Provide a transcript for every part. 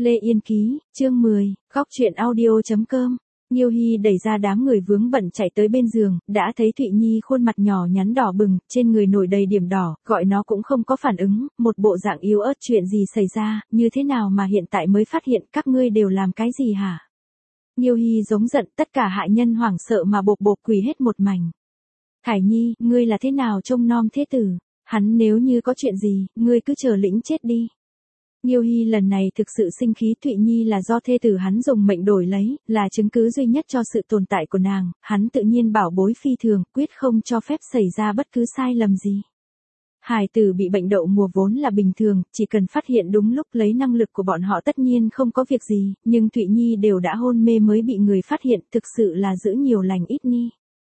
Lê Yên Ký, chương 10, góc truyện audio.com. Nghiêu Hy đẩy ra đám người vướng bận chạy tới bên giường, đã thấy Thụy Nhi khuôn mặt nhỏ nhắn đỏ bừng, trên người nổi đầy điểm đỏ, gọi nó cũng không có phản ứng, một bộ dạng yếu ớt. Chuyện gì xảy ra, như thế nào mà hiện tại mới phát hiện, các ngươi đều làm cái gì hả? Nghiêu Hy giống giận, tất cả hạ nhân hoảng sợ mà bộp bộp quỳ hết một mảnh. Thải Nhi, ngươi là thế nào trông nom thế tử? Hắn nếu như có chuyện gì, ngươi cứ chờ lĩnh chết đi. Nghiêu Hy lần này thực sự sinh khí. Thụy Nhi là do thê tử hắn dùng mệnh đổi lấy, là chứng cứ duy nhất cho sự tồn tại của nàng, hắn tự nhiên bảo bối phi thường, quyết không cho phép xảy ra bất cứ sai lầm gì. Hài tử bị bệnh đậu mùa vốn là bình thường, chỉ cần phát hiện đúng lúc lấy năng lực của bọn họ tất nhiên không có việc gì, nhưng Thụy Nhi đều đã hôn mê mới bị người phát hiện, thực sự là giữ nhiều lành ít ni.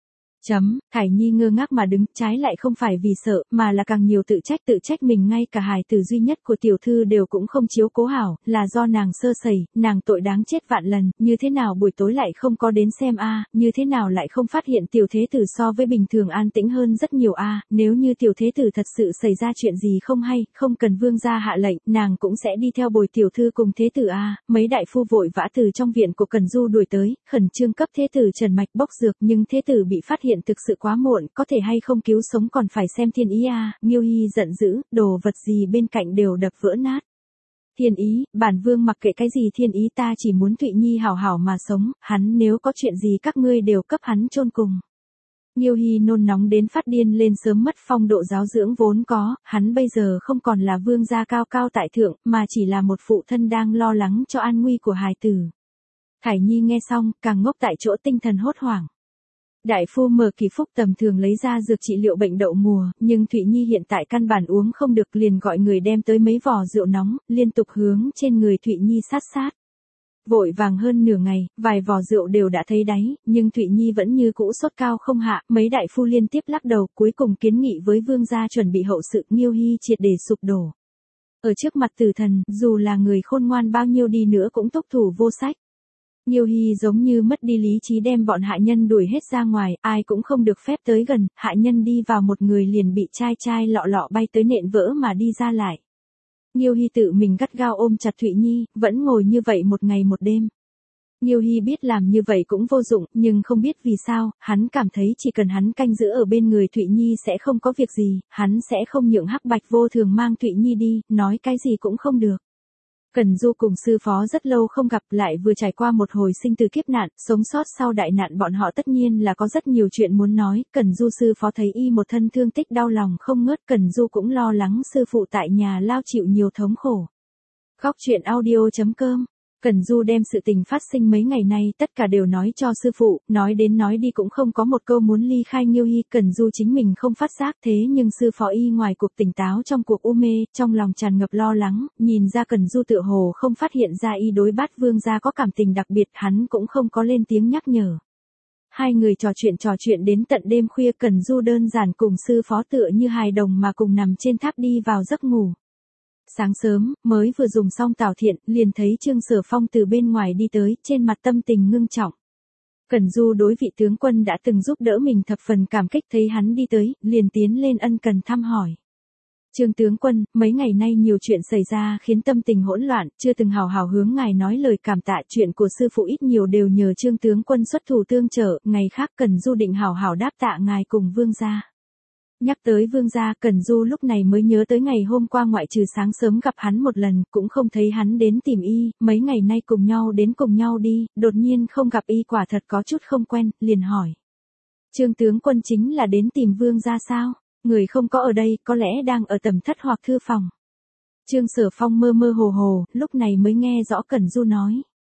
Thải Nhi ngơ ngác mà đứng, trái lại không phải vì sợ, mà là càng nhiều tự trách mình, ngay cả hài tử duy nhất của tiểu thư đều cũng không chiếu cố hảo, là do nàng sơ sẩy, nàng tội đáng chết vạn lần, như thế nào buổi tối lại không có đến xem như thế nào lại không phát hiện tiểu thế tử so với bình thường an tĩnh hơn rất nhiều nếu như tiểu thế tử thật sự xảy ra chuyện gì không hay, không cần vương gia hạ lệnh, nàng cũng sẽ đi theo bồi tiểu thư cùng thế tử Mấy đại phu vội vã từ trong viện của Cần Du đuổi tới, khẩn trương cấp thế tử trần mạch bốc dược, nhưng thế tử bị phát hiện thực sự quá muộn, có thể hay không cứu sống còn phải xem thiên ý Nghiêu Hy giận dữ, đồ vật gì bên cạnh đều đập vỡ nát. Thiên ý, bản vương mặc kệ cái gì thiên ý, ta chỉ muốn Thụy Nhi hảo hảo mà sống, hắn nếu có chuyện gì các ngươi đều cấp hắn chôn cùng. Nghiêu Hy nôn nóng đến phát điên lên, sớm mất phong độ giáo dưỡng vốn có, hắn bây giờ không còn là vương gia cao cao tại thượng, mà chỉ là một phụ thân đang lo lắng cho an nguy của hài tử. Thải Nhi nghe xong, càng ngốc tại chỗ, tinh thần hốt hoảng. Đại phu Mở Kỳ Phúc tầm thường lấy ra dược trị liệu bệnh đậu mùa, nhưng Thụy Nhi hiện tại căn bản uống không được, liền gọi người đem tới mấy vò rượu nóng, liên tục hướng trên người Thụy Nhi sát. Vội vàng hơn nửa ngày, vài vò rượu đều đã thấy đáy, nhưng Thụy Nhi vẫn như cũ sốt cao không hạ, mấy đại phu liên tiếp lắc đầu, cuối cùng kiến nghị với vương gia chuẩn bị hậu sự. Nghiêu Hy triệt để sụp đổ. Ở trước mặt tử thần, dù là người khôn ngoan bao nhiêu đi nữa cũng túc thủ vô sách. Nghiêu Hy giống như mất đi lý trí, đem bọn hạ nhân đuổi hết ra ngoài, ai cũng không được phép tới gần, hạ nhân đi vào một người liền bị chai lọ bay tới nện vỡ mà đi ra lại. Nghiêu Hy tự mình gắt gao ôm chặt Thụy Nhi, vẫn ngồi như vậy một ngày một đêm. Nghiêu Hy biết làm như vậy cũng vô dụng, nhưng không biết vì sao, hắn cảm thấy chỉ cần hắn canh giữ ở bên người Thụy Nhi sẽ không có việc gì, hắn sẽ không nhượng Hắc Bạch Vô Thường mang Thụy Nhi đi, nói cái gì cũng không được. Cần Du cùng sư phó rất lâu không gặp, lại vừa trải qua một hồi sinh tử kiếp nạn, sống sót sau đại nạn bọn họ tất nhiên là có rất nhiều chuyện muốn nói. Cần Du sư phó thấy y một thân thương tích đau lòng không ngớt, Cần Du cũng lo lắng sư phụ tại nhà lao chịu nhiều thống khổ. Góc truyện audio.com. Cần Du đem sự tình phát sinh mấy ngày nay tất cả đều nói cho sư phụ, nói đến nói đi cũng không có một câu muốn ly khai Nghiêu Hy. Cần Du chính mình không phát giác, thế nhưng sư phó y ngoài cuộc tỉnh táo trong cuộc u mê, trong lòng tràn ngập lo lắng, nhìn ra Cần Du tựa hồ không phát hiện ra y đối Bát vương gia có cảm tình đặc biệt, hắn cũng không có lên tiếng nhắc nhở. Hai người trò chuyện đến tận đêm khuya, Cần Du đơn giản cùng sư phó tựa như hài đồng mà cùng nằm trên tháp đi vào giấc ngủ. Sáng sớm, mới vừa dùng xong tảo thiện, liền thấy Trương Sở Phong từ bên ngoài đi tới, trên mặt tâm tình ngưng trọng. Cần Du đối vị tướng quân đã từng giúp đỡ mình thập phần cảm kích, thấy hắn đi tới, liền tiến lên ân cần thăm hỏi. Trương tướng quân, mấy ngày nay nhiều chuyện xảy ra khiến tâm tình hỗn loạn, chưa từng hào hào hướng ngài nói lời cảm tạ, chuyện của sư phụ ít nhiều đều nhờ Trương tướng quân xuất thủ tương trợ, ngày khác Cần Du định hào hào đáp tạ ngài cùng vương gia. Nhắc tới vương gia, Cần Du lúc này mới nhớ tới ngày hôm qua ngoại trừ sáng sớm gặp hắn một lần, cũng không thấy hắn đến tìm y, mấy ngày nay cùng nhau đi, đột nhiên không gặp y quả thật có chút không quen, liền hỏi. Trương tướng quân chính là đến tìm vương gia sao? Người không có ở đây, có lẽ đang ở tầm thất hoặc thư phòng. Trương Sở Phong mơ mơ hồ, lúc này mới nghe rõ Cần Du nói.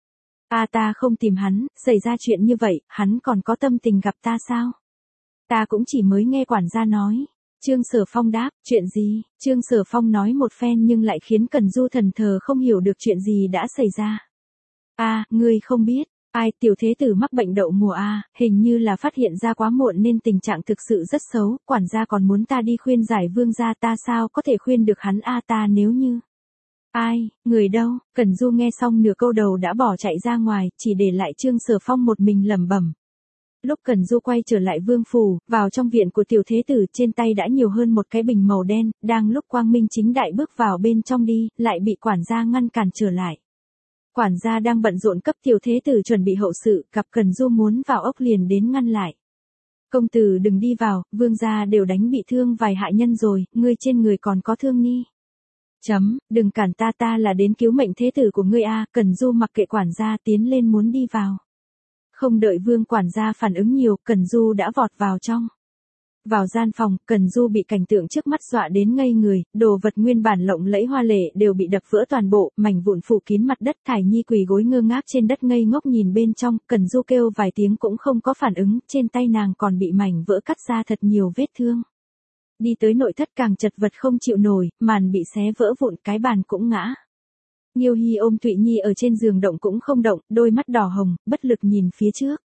Ta không tìm hắn, xảy ra chuyện như vậy, hắn còn có tâm tình gặp ta sao? Ta cũng chỉ mới nghe quản gia nói. Trương Sở Phong đáp, chuyện gì? Trương Sở Phong nói một phen nhưng lại khiến Cần Du thần thờ không hiểu được chuyện gì đã xảy ra. Ngươi không biết, tiểu thế tử mắc bệnh đậu mùa hình như là phát hiện ra quá muộn nên tình trạng thực sự rất xấu, quản gia còn muốn ta đi khuyên giải vương gia, ta sao có thể khuyên được hắn ta nếu như. Người đâu? Cần Du nghe xong nửa câu đầu đã bỏ chạy ra ngoài, chỉ để lại Trương Sở Phong một mình lẩm bẩm. Lúc Cần Du quay trở lại vương phủ, vào trong viện của tiểu thế tử, trên tay đã nhiều hơn một cái bình màu đen, đang lúc quang minh chính đại bước vào bên trong đi, lại bị quản gia ngăn cản trở lại. Quản gia đang bận rộn cấp tiểu thế tử chuẩn bị hậu sự, gặp Cần Du muốn vào ốc liền đến ngăn lại. Công tử đừng đi vào, vương gia đều đánh bị thương vài hạ nhân rồi, ngươi trên người còn có thương ni. Đừng cản ta là đến cứu mệnh thế tử của ngươi a. Cần Du mặc kệ quản gia tiến lên muốn đi vào. Không đợi vương quản gia phản ứng nhiều, Cần Du đã vọt vào trong. Vào gian phòng, Cần Du bị cảnh tượng trước mắt dọa đến ngây người, đồ vật nguyên bản lộng lẫy hoa lệ đều bị đập vỡ toàn bộ, mảnh vụn phủ kín mặt đất. Thải Nhi quỳ gối ngơ ngác trên đất ngây ngốc nhìn bên trong, Cần Du kêu vài tiếng cũng không có phản ứng, trên tay nàng còn bị mảnh vỡ cắt ra thật nhiều vết thương. Đi tới nội thất càng chật vật không chịu nổi, màn bị xé vỡ vụn, cái bàn cũng ngã. Nghiêu Hy ôm Thụy Nhi ở trên giường động cũng không động, đôi mắt đỏ hồng, bất lực nhìn phía trước.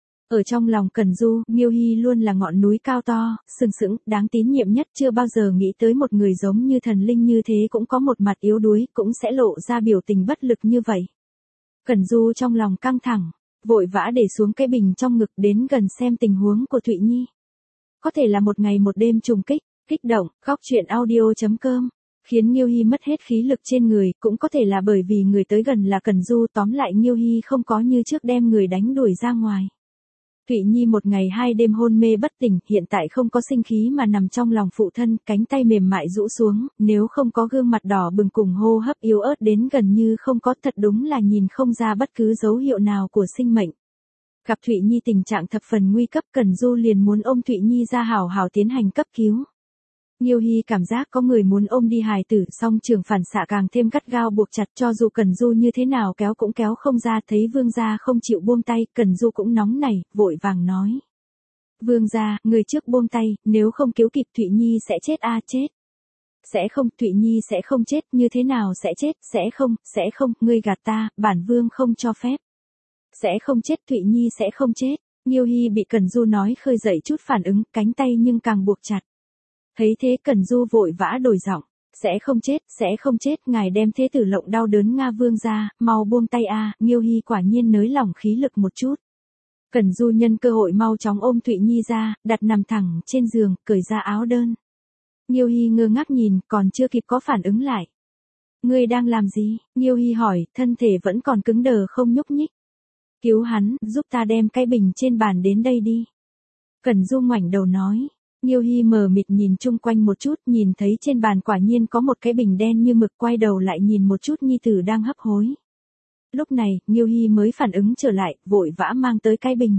Ở trong lòng Cần Du, Nghiêu Hy luôn là ngọn núi cao to, sừng sững, đáng tín nhiệm nhất, chưa bao giờ nghĩ tới một người giống như thần linh như thế cũng có một mặt yếu đuối, cũng sẽ lộ ra biểu tình bất lực như vậy. Cần Du trong lòng căng thẳng, vội vã để xuống cái bình trong ngực đến gần xem tình huống của Thụy Nhi. Có thể là một ngày một đêm trùng kích động, khóc chuyện audio.com. Khiến Nghiêu Hy mất hết khí lực trên người, cũng có thể là bởi vì người tới gần là Cần Du, tóm lại Nghiêu Hy không có như trước đem người đánh đuổi ra ngoài. Thụy Nhi một ngày hai đêm hôn mê bất tỉnh, hiện tại không có sinh khí mà nằm trong lòng phụ thân, cánh tay mềm mại rũ xuống, nếu không có gương mặt đỏ bừng cùng hô hấp yếu ớt đến gần như không có, thật đúng là nhìn không ra bất cứ dấu hiệu nào của sinh mệnh. Gặp Thụy Nhi tình trạng thập phần nguy cấp, Cần Du liền muốn ôm Thụy Nhi ra hảo hảo tiến hành cấp cứu. Nghiêu Hy cảm giác có người muốn ôm đi hài tử, song trường phản xạ càng thêm gắt gao buộc chặt, cho dù Cần Du như thế nào kéo cũng kéo không ra. Thấy vương gia không chịu buông tay, Cần Du cũng nóng nảy, vội vàng nói. Vương gia, người trước buông tay, nếu không cứu kịp Thụy Nhi sẽ chết a. Chết. Sẽ không, Thụy Nhi sẽ không chết, như thế nào sẽ chết, sẽ không, ngươi gạt ta, bản vương không cho phép. Sẽ không chết, Thụy Nhi sẽ không chết. Nghiêu Hy bị Cần Du nói khơi dậy chút phản ứng, cánh tay nhưng càng buộc chặt. Thấy thế Cần Du vội vã đổi giọng, sẽ không chết, ngài đem thế tử lộng đau đớn Nga vương ra, mau buông tay a. Nghiêu Hy quả nhiên nới lỏng khí lực một chút. Cần Du nhân cơ hội mau chóng ôm Thụy Nhi ra, đặt nằm thẳng trên giường, cởi ra áo đơn. Nghiêu Hy ngơ ngác nhìn, còn chưa kịp có phản ứng lại. Ngươi đang làm gì? Nghiêu Hy hỏi, thân thể vẫn còn cứng đờ không nhúc nhích. Cứu hắn, giúp ta đem cái bình trên bàn đến đây đi. Cần Du ngoảnh đầu nói. Nghiêu Hy mờ mịt nhìn chung quanh một chút, nhìn thấy trên bàn quả nhiên có một cái bình đen như mực, quay đầu lại nhìn một chút nhi tử đang hấp hối. Lúc này, Nghiêu Hy mới phản ứng trở lại, vội vã mang tới cái bình.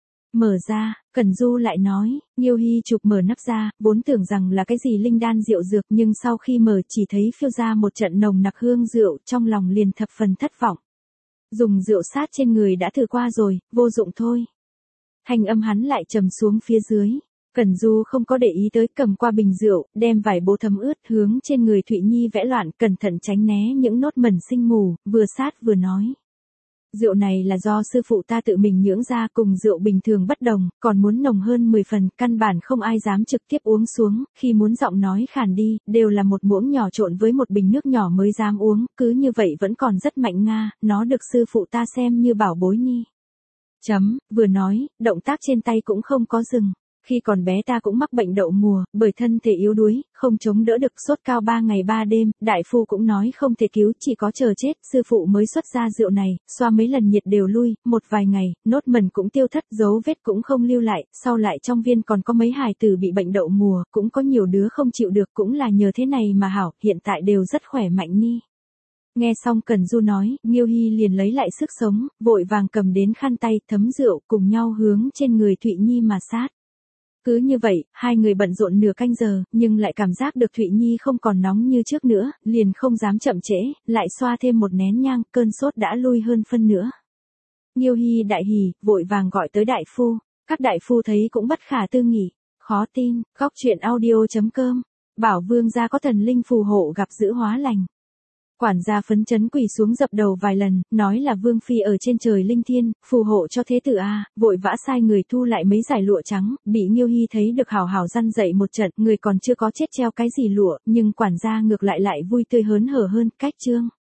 Mở ra, Cần Du lại nói, Nghiêu Hy chụp mở nắp ra, vốn tưởng rằng là cái gì linh đan rượu dược, nhưng sau khi mở chỉ thấy phiêu ra một trận nồng nặc hương rượu, trong lòng liền thập phần thất vọng. Dùng rượu sát trên người đã thử qua rồi, vô dụng thôi. Thanh âm hắn lại trầm xuống phía dưới. Cần Du không có để ý tới, cầm qua bình rượu, đem vải bố thấm ướt hướng trên người Thụy Nhi vẽ loạn, cẩn thận tránh né những nốt mẩn sinh mù, vừa sát vừa nói. Rượu này là do sư phụ ta tự mình nhưỡng ra, cùng rượu bình thường bất đồng, còn muốn nồng hơn 10 phần, căn bản không ai dám trực tiếp uống xuống, khi muốn giọng nói khàn đi, đều là một muỗng nhỏ trộn với một bình nước nhỏ mới dám uống, cứ như vậy vẫn còn rất mạnh nga, nó được sư phụ ta xem như bảo bối nhi. Vừa nói, động tác trên tay cũng không có dừng. Khi còn bé ta cũng mắc bệnh đậu mùa, bởi thân thể yếu đuối, không chống đỡ được, sốt cao 3 ngày 3 đêm, đại phu cũng nói không thể cứu, chỉ có chờ chết, sư phụ mới xuất ra rượu này, xoa mấy lần nhiệt đều lui, một vài ngày, nốt mẩn cũng tiêu thất, dấu vết cũng không lưu lại, sau lại trong viên còn có mấy hài tử bị bệnh đậu mùa, cũng có nhiều đứa không chịu được, cũng là nhờ thế này mà hảo, hiện tại đều rất khỏe mạnh ni. Nghe xong Cần Du nói, Nghiêu Hy liền lấy lại sức sống, vội vàng cầm đến khăn tay, thấm rượu, cùng nhau hướng trên người Thụy Nhi mà sát. Cứ như vậy, hai người bận rộn nửa canh giờ, nhưng lại cảm giác được Thụy Nhi không còn nóng như trước nữa, liền không dám chậm trễ, lại xoa thêm một nén nhang, cơn sốt đã lui hơn phân nữa. Nghiêu Hy đại hỉ, vội vàng gọi tới đại phu, các đại phu thấy cũng bất khả tư nghị, khó tin, khóc chuyện audio.com, bảo vương gia có thần linh phù hộ gặp dữ hóa lành. Quản gia phấn chấn quỳ xuống dập đầu vài lần, nói là vương phi ở trên trời linh thiên, phù hộ cho thế tử a, vội vã sai người thu lại mấy dải lụa trắng, bị Nghiêu Hy thấy được hào hào răn dậy một trận, người còn chưa có chết treo cái gì lụa, nhưng quản gia ngược lại vui tươi hớn hở hơn, cách chương.